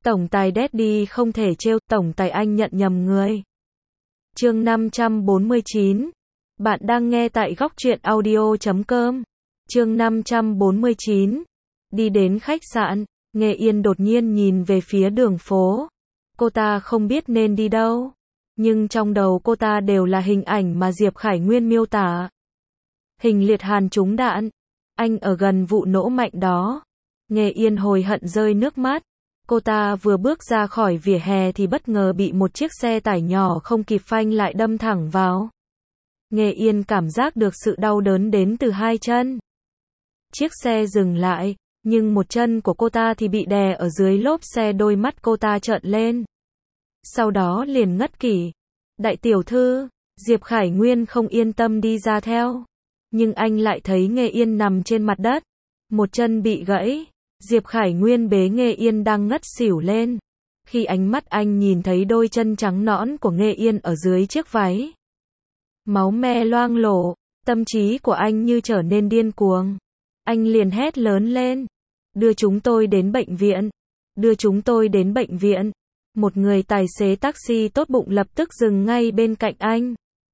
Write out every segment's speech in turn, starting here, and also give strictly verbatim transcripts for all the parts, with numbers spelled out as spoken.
Tổng tài Daddy không thể trêu, tổng tài anh nhận nhầm người. Chương năm trăm bốn mươi chín. Bạn đang nghe tại góc truyện audio chấm com. Chương năm trăm bốn mươi chín. Đi đến khách sạn, Nghê Yên đột nhiên nhìn về phía đường phố. Cô ta không biết nên đi đâu, nhưng trong đầu cô ta đều là hình ảnh mà Diệp Khải Nguyên miêu tả. Hình liệt hàn trúng đạn, anh ở gần vụ nổ mạnh đó. Nghê Yên hối hận rơi nước mắt. Cô ta vừa bước ra khỏi vỉa hè thì bất ngờ bị một chiếc xe tải nhỏ không kịp phanh lại đâm thẳng vào. Nghê Yên cảm giác được sự đau đớn đến từ hai chân. Chiếc xe dừng lại, nhưng một chân của cô ta thì bị đè ở dưới lốp xe, đôi mắt cô ta trợn lên. Sau đó liền ngất kỷ. Đại tiểu thư, Diệp Khải Nguyên không yên tâm đi ra theo. Nhưng anh lại thấy Nghê Yên nằm trên mặt đất. Một chân bị gãy. Diệp Khải Nguyên bế Nghê Yên đang ngất xỉu lên. Khi ánh mắt anh nhìn thấy đôi chân trắng nõn của Nghê Yên ở dưới chiếc váy, máu me loang lổ, tâm trí của anh như trở nên điên cuồng. Anh liền hét lớn lên. Đưa chúng tôi đến bệnh viện. Đưa chúng tôi đến bệnh viện. Một người tài xế taxi tốt bụng lập tức dừng ngay bên cạnh anh.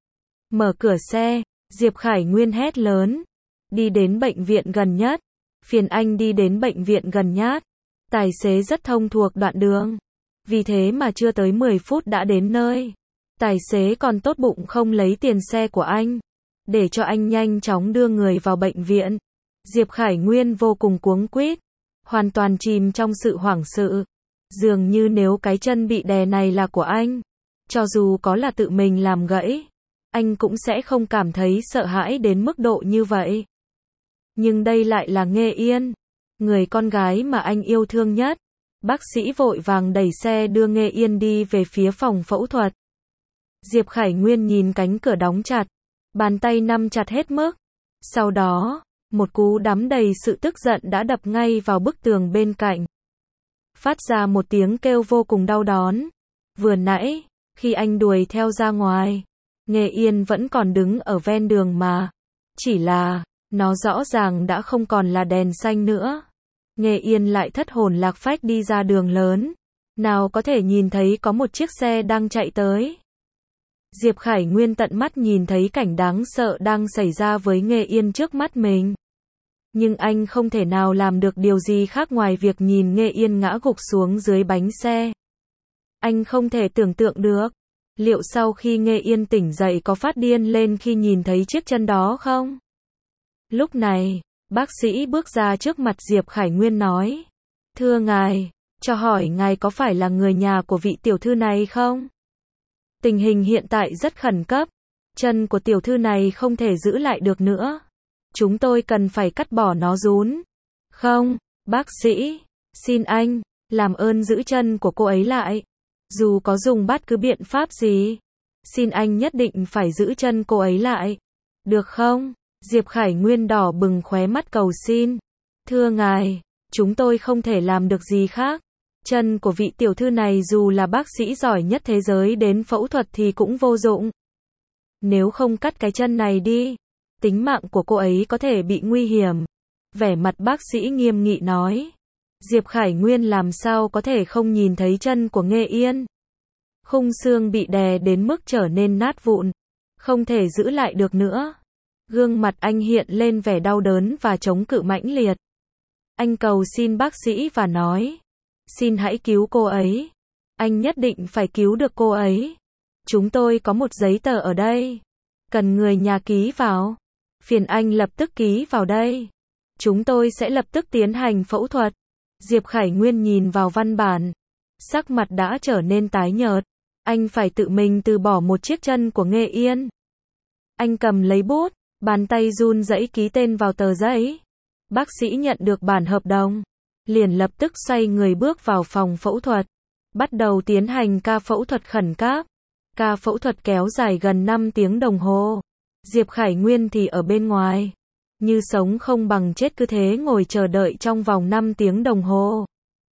Mở cửa xe, Diệp Khải Nguyên hét lớn. Đi đến bệnh viện gần nhất. Phiền anh đi đến bệnh viện gần nhất. Tài xế rất thông thuộc đoạn đường. Vì thế mà chưa tới mười phút đã đến nơi. Tài xế còn tốt bụng không lấy tiền xe của anh, để cho anh nhanh chóng đưa người vào bệnh viện. Diệp Khải Nguyên vô cùng cuống quýt, hoàn toàn chìm trong sự hoảng sợ. Dường như nếu cái chân bị đè này là của anh, cho dù có là tự mình làm gãy, anh cũng sẽ không cảm thấy sợ hãi đến mức độ như vậy. Nhưng đây lại là Nghê Yên, người con gái mà anh yêu thương nhất. Bác sĩ vội vàng đẩy xe đưa Nghê Yên đi về phía phòng phẫu thuật. Diệp Khải Nguyên nhìn cánh cửa đóng chặt, bàn tay nắm chặt hết mức. Sau đó, một cú đấm đầy sự tức giận đã đập ngay vào bức tường bên cạnh. Phát ra một tiếng kêu vô cùng đau đớn. Vừa nãy, khi anh đuổi theo ra ngoài, Nghê Yên vẫn còn đứng ở ven đường mà. Chỉ là, nó rõ ràng đã không còn là đèn xanh nữa. Nghê Yên lại thất hồn lạc phách đi ra đường lớn. Nào có thể nhìn thấy có một chiếc xe đang chạy tới. Diệp Khải Nguyên tận mắt nhìn thấy cảnh đáng sợ đang xảy ra với Nghê Yên trước mắt mình. Nhưng anh không thể nào làm được điều gì khác ngoài việc nhìn Nghê Yên ngã gục xuống dưới bánh xe. Anh không thể tưởng tượng được, liệu sau khi Nghê Yên tỉnh dậy có phát điên lên khi nhìn thấy chiếc chân đó không? Lúc này, bác sĩ bước ra trước mặt Diệp Khải Nguyên nói. Thưa ngài, cho hỏi ngài có phải là người nhà của vị tiểu thư này không? Tình hình hiện tại rất khẩn cấp. Chân của tiểu thư này không thể giữ lại được nữa. Chúng tôi cần phải cắt bỏ nó rún. Không, bác sĩ, xin anh, làm ơn giữ chân của cô ấy lại. Dù có dùng bất cứ biện pháp gì, xin anh nhất định phải giữ chân cô ấy lại. Được không? Diệp Khải Nguyên đỏ bừng khóe mắt cầu xin. Thưa ngài, chúng tôi không thể làm được gì khác. Chân của vị tiểu thư này dù là bác sĩ giỏi nhất thế giới đến phẫu thuật thì cũng vô dụng. Nếu không cắt cái chân này đi, tính mạng của cô ấy có thể bị nguy hiểm. Vẻ mặt bác sĩ nghiêm nghị nói. Diệp Khải Nguyên làm sao có thể không nhìn thấy chân của Nghê Yên. Khung xương bị đè đến mức trở nên nát vụn, không thể giữ lại được nữa. Gương mặt anh hiện lên vẻ đau đớn và chống cự mãnh liệt. Anh cầu xin bác sĩ và nói. Xin hãy cứu cô ấy. Anh nhất định phải cứu được cô ấy. Chúng tôi có một giấy tờ ở đây. Cần người nhà ký vào. Phiền anh lập tức ký vào đây. Chúng tôi sẽ lập tức tiến hành phẫu thuật. Diệp Khải Nguyên nhìn vào văn bản. Sắc mặt đã trở nên tái nhợt. Anh phải tự mình từ bỏ một chiếc chân của Nghê Yên. Anh cầm lấy bút, bàn tay run rẩy ký tên vào tờ giấy. Bác sĩ nhận được bản hợp đồng, liền lập tức xoay người bước vào phòng phẫu thuật. Bắt đầu tiến hành ca phẫu thuật khẩn cấp. Ca phẫu thuật kéo dài gần năm tiếng đồng hồ. Diệp Khải Nguyên thì ở bên ngoài. Như sống không bằng chết cứ thế ngồi chờ đợi trong vòng năm tiếng đồng hồ.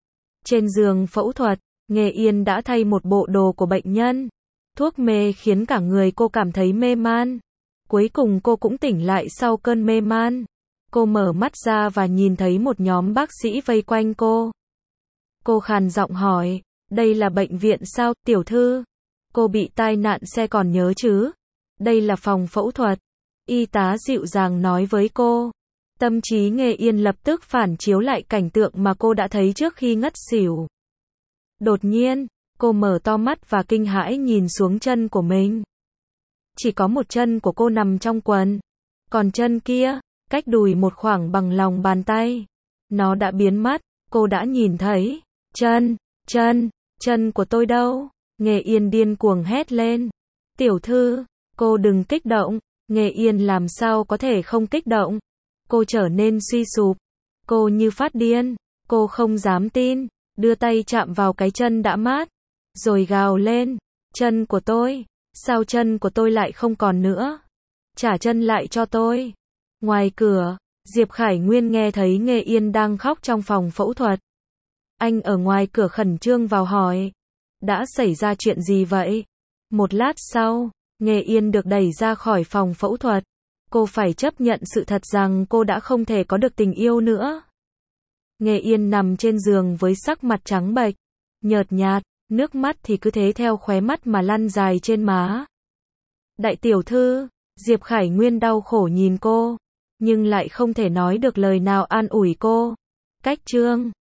Trên giường phẫu thuật, Nghê Yên đã thay một bộ đồ của bệnh nhân. Thuốc mê khiến cả người cô cảm thấy mê man. Cuối cùng cô cũng tỉnh lại sau cơn mê man. Cô mở mắt ra và nhìn thấy một nhóm bác sĩ vây quanh cô. Cô khàn giọng hỏi, đây là bệnh viện sao, tiểu thư? Cô bị tai nạn xe còn nhớ chứ? Đây là phòng phẫu thuật. Y tá dịu dàng nói với cô. Tâm trí Nghê Yên lập tức phản chiếu lại cảnh tượng mà cô đã thấy trước khi ngất xỉu. Đột nhiên, cô mở to mắt và kinh hãi nhìn xuống chân của mình. Chỉ có một chân của cô nằm trong quần. Còn chân kia, cách đùi một khoảng bằng lòng bàn tay. Nó đã biến mất, cô đã nhìn thấy. Chân, chân, chân của tôi đâu? Nghê Yên điên cuồng hét lên. Tiểu thư, cô đừng kích động. Nghê Yên làm sao có thể không kích động. Cô trở nên suy sụp. Cô như phát điên. Cô không dám tin. Đưa tay chạm vào cái chân đã mát. Rồi gào lên. Chân của tôi. Sao chân của tôi lại không còn nữa? Trả chân lại cho tôi. Ngoài cửa, Diệp Khải Nguyên nghe thấy Nghê Yên đang khóc trong phòng phẫu thuật. Anh ở ngoài cửa khẩn trương vào hỏi. Đã xảy ra chuyện gì vậy? Một lát sau, Nghê Yên được đẩy ra khỏi phòng phẫu thuật. Cô phải chấp nhận sự thật rằng cô đã không thể có được tình yêu nữa. Nghê Yên nằm trên giường với sắc mặt trắng bệch, nhợt nhạt, nước mắt thì cứ thế theo khóe mắt mà lăn dài trên má. Đại tiểu thư, Diệp Khải Nguyên đau khổ nhìn cô, nhưng lại không thể nói được lời nào an ủi cô. Cách chương